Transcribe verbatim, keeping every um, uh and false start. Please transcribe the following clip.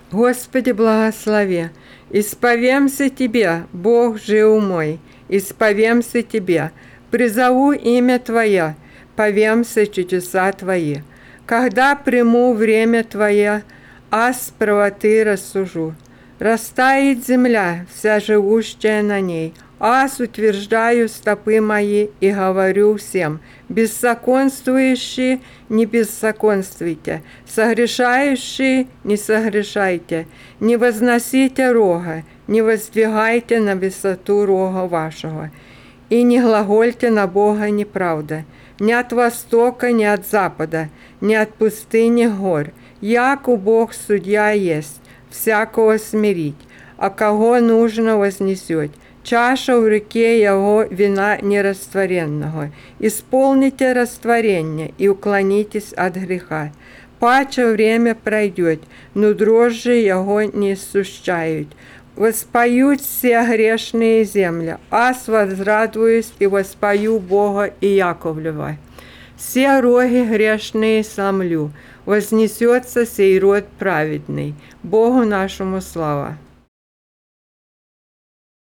Господи, благослови. Исповемся Тебе, Бог жив мой, исповемся Тебе. Призову имя Твое, повемся чудеса Твои. Когда приму время Твое, аз правоты рассужу. Растает земля, вся живущая на ней, аз утверждаю стопы мои и говорю всем: беззаконствующие, не беззаконствуйте, согрешающие, не согрешайте, не возносите рога, не воздвигайте на высоту рога вашего, и не глагольте на Бога неправда, ни от востока, ни от запада, ни от пустыни гор, яко Бог судья есть, всякого смирить, а кого нужно вознесет. Чаша в руке его вина нерастворенного. Исполните растворение и уклонитесь от греха. Паче время пройдет, но дрожжи его не сущают. Воспоют все грешные земли, аз возрадуюсь и воспою Бога и Яковлева. Все роги грешные сломлю, вознесется сей род праведный. Богу нашему слава.